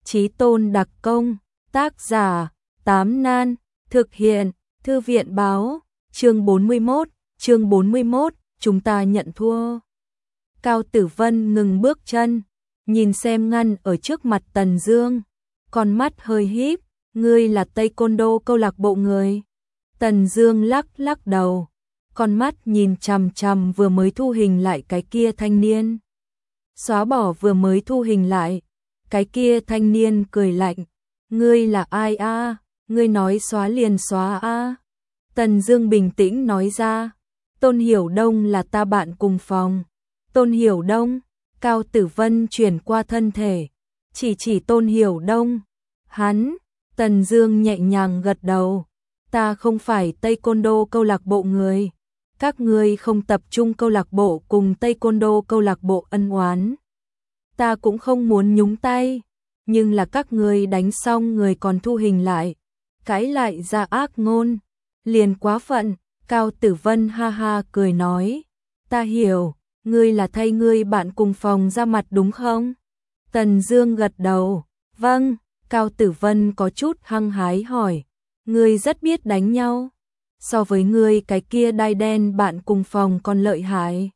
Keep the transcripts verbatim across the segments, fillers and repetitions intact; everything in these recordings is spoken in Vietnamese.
Chí Tôn đặc công, tác giả, Tám Nan, thực hiện, Thư viện báo, chương bốn mươi mốt, chương bốn mươi mốt, chúng ta nhận thua. Cao Tử Vân ngừng bước chân, nhìn xem ngăn ở trước mặt Tần Dương, con mắt hơi híp, ngươi là Taekwondo câu lạc bộ người. Tần Dương lắc lắc đầu, con mắt nhìn chằm chằm vừa mới thu hình lại cái kia thanh niên. Xóa bỏ vừa mới thu hình lại, cái kia thanh niên cười lạnh, ngươi là ai a? À? Ngươi nói xóa liền xóa a? À? Tần Dương bình tĩnh nói ra, Tôn Hiểu Đông là ta bạn cùng phòng. Tôn Hiểu Đông? Cao Tử Vân chuyển qua thân thể, chỉ chỉ Tôn Hiểu Đông. Hắn, Tần Dương nhẹ nhàng gật đầu, ta không phải Taekwondo câu lạc bộ người. Các ngươi không tập trung câu lạc bộ cùng Taekwondo câu lạc bộ ân oán. Ta cũng không muốn nhúng tay, nhưng là các ngươi đánh xong người còn thu hình lại, cãi lại ra ác ngôn, liền quá phận. Cao Tử Vân ha ha cười nói, ta hiểu, ngươi là thay ngươi bạn cùng phòng ra mặt đúng không? Tần Dương gật đầu, vâng. Cao Tử Vân có chút hăng hái hỏi, ngươi rất biết đánh nhau, so với ngươi cái kia đai đen bạn cùng phòng còn lợi hại.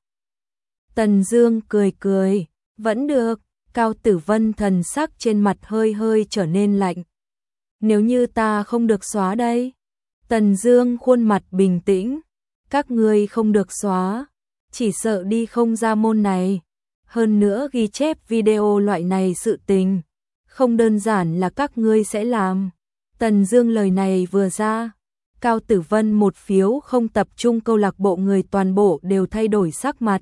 Tần Dương cười cười, vẫn được. Cao Tử Vân thần sắc trên mặt hơi hơi trở nên lạnh. Nếu như ta không được xóa đây? Tần Dương khuôn mặt bình tĩnh, các ngươi không được xóa, chỉ sợ đi không ra môn này. Hơn nữa ghi chép video loại này sự tình, không đơn giản là các ngươi sẽ làm. Tần Dương lời này vừa ra, Cao Tử Vân một phiếu không tập trung câu lạc bộ người toàn bộ đều thay đổi sắc mặt.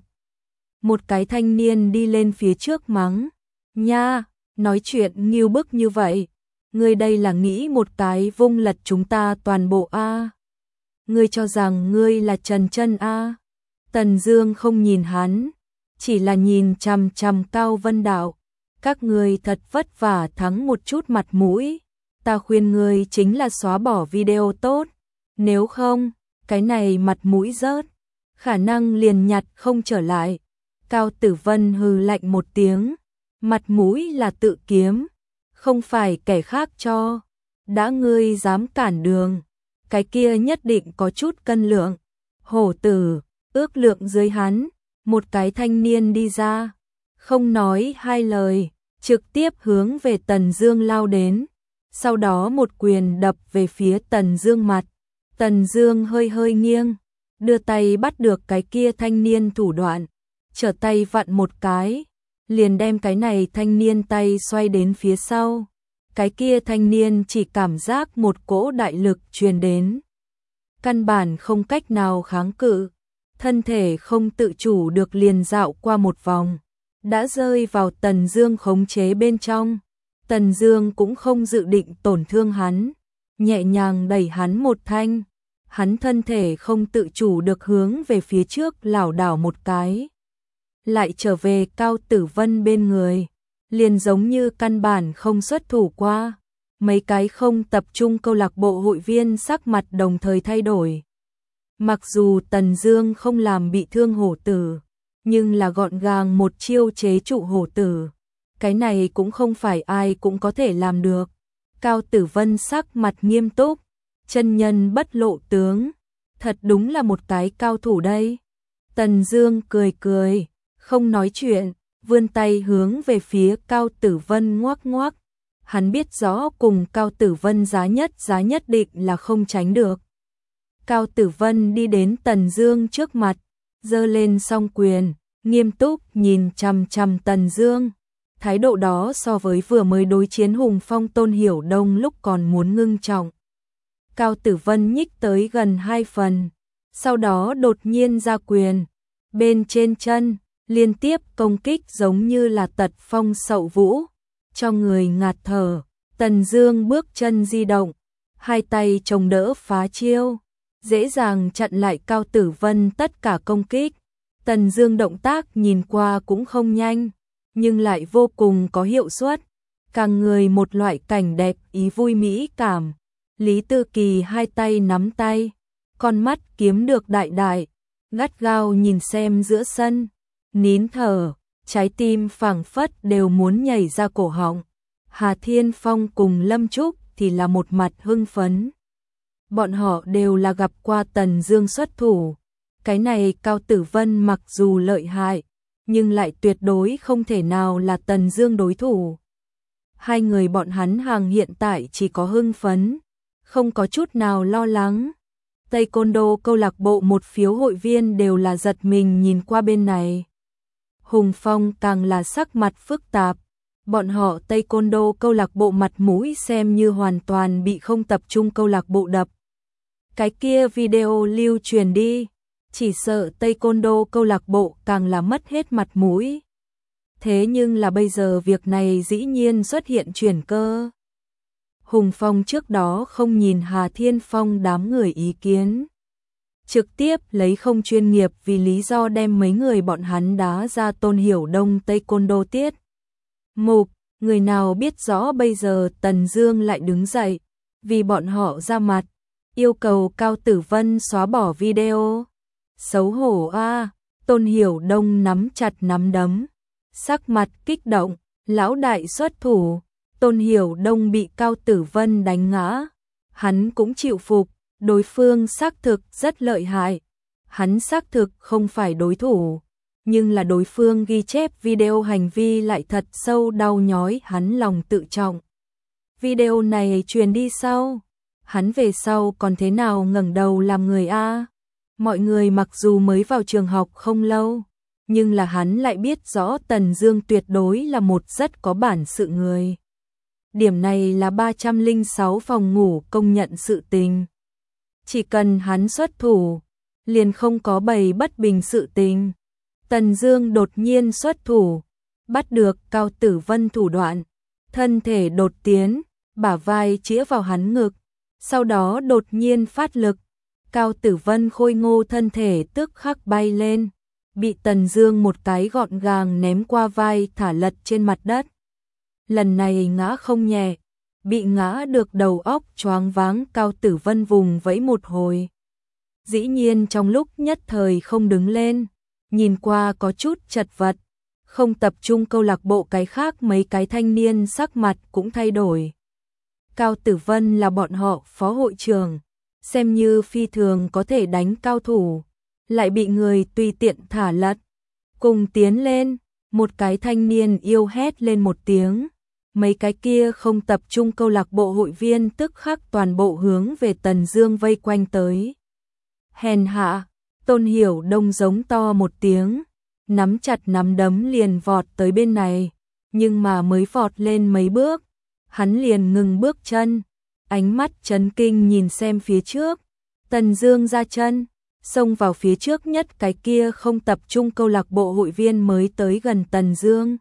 Một cái thanh niên đi lên phía trước mắng, nha, nói chuyện nghiêu bức như vậy, ngươi đây là nghĩ một cái vung lật chúng ta toàn bộ a? À? Ngươi cho rằng ngươi là Trần Chân a? À? Tần Dương không nhìn hắn, chỉ là nhìn chằm chằm Cao Vân Đạo, các ngươi thật vất vả thắng một chút mặt mũi, ta khuyên ngươi chính là xóa bỏ video tốt, nếu không, cái này mặt mũi rớt, khả năng liền nhặt không trở lại. Cao Tử Vân hừ lạnh một tiếng, mặt mũi là tự kiếm, không phải kẻ khác cho, đã ngươi dám cản đường, cái kia nhất định có chút cân lượng. Hổ tử, ước lượng dưới hắn, một cái thanh niên đi ra, không nói hai lời, trực tiếp hướng về Tần Dương lao đến, sau đó một quyền đập về phía Tần Dương mặt. Tần Dương hơi hơi nghiêng, đưa tay bắt được cái kia thanh niên thủ đoạn, trở tay vặn một cái, liền đem cái này thanh niên tay xoay đến phía sau. Cái kia thanh niên chỉ cảm giác một cỗ đại lực truyền đến, căn bản không cách nào kháng cự, thân thể không tự chủ được liền dạo qua một vòng, đã rơi vào Tần Dương khống chế bên trong. Tần Dương cũng không dự định tổn thương hắn, nhẹ nhàng đẩy hắn một thanh, hắn thân thể không tự chủ được hướng về phía trước lảo đảo một cái, lại trở về Cao Tử Vân bên người, liền giống như căn bản không xuất thủ qua. Mấy cái không tập trung câu lạc bộ hội viên sắc mặt đồng thời thay đổi. Mặc dù Tần Dương không làm bị thương hổ tử, nhưng là gọn gàng một chiêu chế trụ hổ tử, cái này cũng không phải ai cũng có thể làm được. Cao Tử Vân sắc mặt nghiêm túc, chân nhân bất lộ tướng, thật đúng là một cái cao thủ đây. Tần Dương cười cười, không nói chuyện, vươn tay hướng về phía Cao Tử Vân ngoắc ngoắc. Hắn biết rõ cùng Cao Tử Vân giá nhất giá nhất định là không tránh được. Cao Tử Vân đi đến Tần Dương trước mặt, giơ lên song quyền, nghiêm túc nhìn chằm chằm Tần Dương. Thái độ đó so với vừa mới đối chiến Hùng Phong Tôn Hiểu Đông lúc còn muốn ngưng trọng. Cao Tử Vân nhích tới gần hai phần, sau đó đột nhiên ra quyền, bên trên chân liên tiếp công kích giống như là tật phong sậu vũ, cho người ngạt thở. Tần Dương bước chân di động, hai tay chống đỡ phá chiêu, dễ dàng chặn lại Cao Tử Vân tất cả công kích. Tần Dương động tác nhìn qua cũng không nhanh, nhưng lại vô cùng có hiệu suất, càng người một loại cảnh đẹp ý vui mỹ cảm. Lý Tư Kỳ hai tay nắm tay, con mắt kiếm được đại đại, gắt gao nhìn xem giữa sân, nín thở, trái tim phảng phất đều muốn nhảy ra cổ họng. Hà Thiên Phong cùng Lâm Trúc thì là một mặt hưng phấn. Bọn họ đều là gặp qua Tần Dương xuất thủ. Cái này Cao Tử Vân mặc dù lợi hại, nhưng lại tuyệt đối không thể nào là Tần Dương đối thủ. Hai người bọn hắn hàng hiện tại chỉ có hưng phấn, không có chút nào lo lắng. Taekwondo câu lạc bộ một phiếu hội viên đều là giật mình nhìn qua bên này. Hùng Phong càng là sắc mặt phức tạp. Bọn họ Taekwondo câu lạc bộ mặt mũi xem như hoàn toàn bị không tập trung câu lạc bộ đập. Cái kia video lưu truyền đi, chỉ sợ Taekwondo câu lạc bộ càng là mất hết mặt mũi. Thế nhưng là bây giờ việc này dĩ nhiên xuất hiện chuyển cơ. Hùng Phong trước đó không nhìn Hà Thiên Phong đám người ý kiến, trực tiếp lấy không chuyên nghiệp vì lý do đem mấy người bọn hắn đá ra Tôn Hiểu Đông Taekwondo tiết. Mục, người nào biết rõ bây giờ Tần Dương lại đứng dậy, vì bọn họ ra mặt, yêu cầu Cao Tử Vân xóa bỏ video. Xấu hổ a, Tôn Hiểu Đông nắm chặt nắm đấm, sắc mặt kích động, lão đại xuất thủ, Tôn Hiểu Đông bị Cao Tử Vân đánh ngã, hắn cũng chịu phục, đối phương xác thực rất lợi hại, hắn xác thực không phải đối thủ, nhưng là đối phương ghi chép video hành vi lại thật sâu đau nhói hắn lòng tự trọng. Video này truyền đi sau, hắn về sau còn thế nào ngẩng đầu làm người a? Mọi người mặc dù mới vào trường học không lâu, nhưng là hắn lại biết rõ Tần Dương tuyệt đối là một rất có bản sự người. Điểm này là ba trăm lẻ sáu phòng ngủ công nhận sự tình. Chỉ cần hắn xuất thủ, liền không có bày bất bình sự tình. Tần Dương đột nhiên xuất thủ, bắt được Cao Tử Vân thủ đoạn, thân thể đột tiến, bả vai chĩa vào hắn ngực, sau đó đột nhiên phát lực, Cao Tử Vân khôi ngô thân thể tức khắc bay lên, bị Tần Dương một cái gọn gàng ném qua vai thả lật trên mặt đất. Lần này ngã không nhẹ, bị ngã được đầu óc choáng váng, Cao Tử Vân vùng vẫy một hồi. Dĩ nhiên trong lúc nhất thời không đứng lên, nhìn qua có chút chật vật, không tập trung câu lạc bộ cái khác mấy cái thanh niên sắc mặt cũng thay đổi. Cao Tử Vân là bọn họ phó hội trưởng, xem như phi thường có thể đánh cao thủ, lại bị người tùy tiện thả lật. Cùng tiến lên, một cái thanh niên yêu hét lên một tiếng, mấy cái kia không tập trung câu lạc bộ hội viên tức khắc toàn bộ hướng về Tần Dương vây quanh tới. Hèn hạ, Tôn Hiểu Đông giống to một tiếng, nắm chặt nắm đấm liền vọt tới bên này, nhưng mà mới vọt lên mấy bước, hắn liền ngừng bước chân, ánh mắt chấn kinh nhìn xem phía trước. Tần Dương ra chân, xông vào phía trước nhất cái kia không tập trung câu lạc bộ hội viên mới tới gần Tần Dương.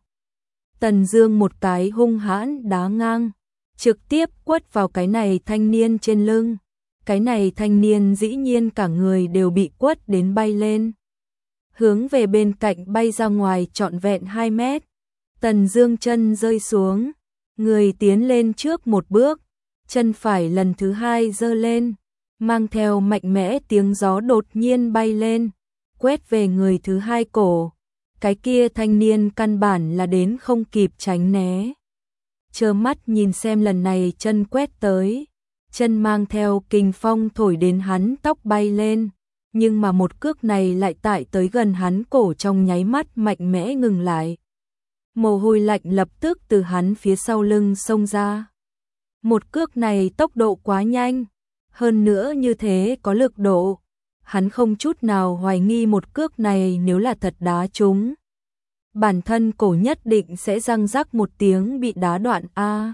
Tần Dương một cái hung hãn đá ngang, trực tiếp quất vào cái này thanh niên trên lưng. Cái này thanh niên dĩ nhiên cả người đều bị quất đến bay lên, hướng về bên cạnh bay ra ngoài trọn vẹn hai mét. Tần Dương chân rơi xuống, người tiến lên trước một bước, chân phải lần thứ hai giơ lên, mang theo mạnh mẽ tiếng gió đột nhiên bay lên, quét về người thứ hai cổ. Cái kia thanh niên căn bản là đến không kịp tránh né, trơ mắt nhìn xem lần này chân quét tới, chân mang theo kình phong thổi đến hắn tóc bay lên, nhưng mà một cước này lại tại tới gần hắn cổ trong nháy mắt mạnh mẽ ngừng lại. Mồ hôi lạnh lập tức từ hắn phía sau lưng xông ra. Một cước này tốc độ quá nhanh, hơn nữa như thế có lực độ, hắn không chút nào hoài nghi một cước này nếu là thật đá trúng, bản thân cổ nhất định sẽ răng rắc một tiếng bị đá đoạn a.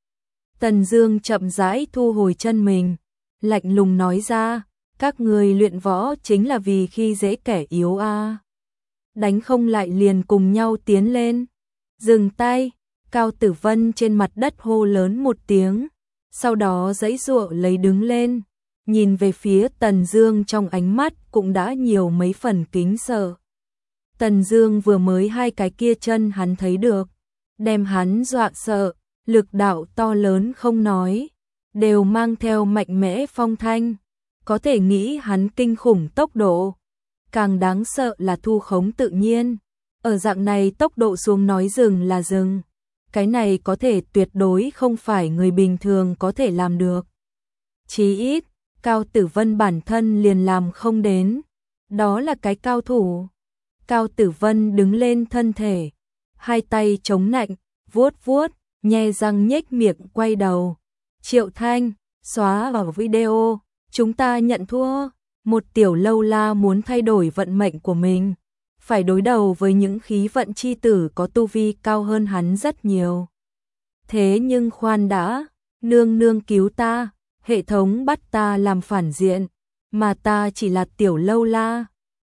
Tần Dương chậm rãi thu hồi chân mình, lạnh lùng nói ra, các người luyện võ chính là vì khi dễ kẻ yếu a. Đánh không lại liền cùng nhau tiến lên. Dừng tay, Cao Tử Vân trên mặt đất hô lớn một tiếng, sau đó giãy giụa lấy đứng lên, nhìn về phía Tần Dương trong ánh mắt cũng đã nhiều mấy phần kính sợ. Tần Dương vừa mới hai cái kia chân hắn thấy được, đem hắn dọa sợ, lực đạo to lớn không nói, đều mang theo mạnh mẽ phong thanh, có thể nghĩ hắn kinh khủng tốc độ, càng đáng sợ là thu khống tự nhiên. Ở dạng này tốc độ xuống nói dừng là dừng, cái này có thể tuyệt đối không phải người bình thường có thể làm được. Chí ít, Cao Tử Vân bản thân liền làm không đến. Đó là cái cao thủ. Cao Tử Vân đứng lên thân thể, hai tay chống nạnh, vuốt vuốt, nhe răng nhếch miệng quay đầu. Triệu Thanh, xóa vào video, chúng ta nhận thua. Một tiểu lâu la muốn thay đổi vận mệnh của mình, phải đối đầu với những khí vận chi tử có tu vi cao hơn hắn rất nhiều. Thế nhưng khoan đã, nương nương cứu ta, hệ thống bắt ta làm phản diện, mà ta chỉ là tiểu lâu la.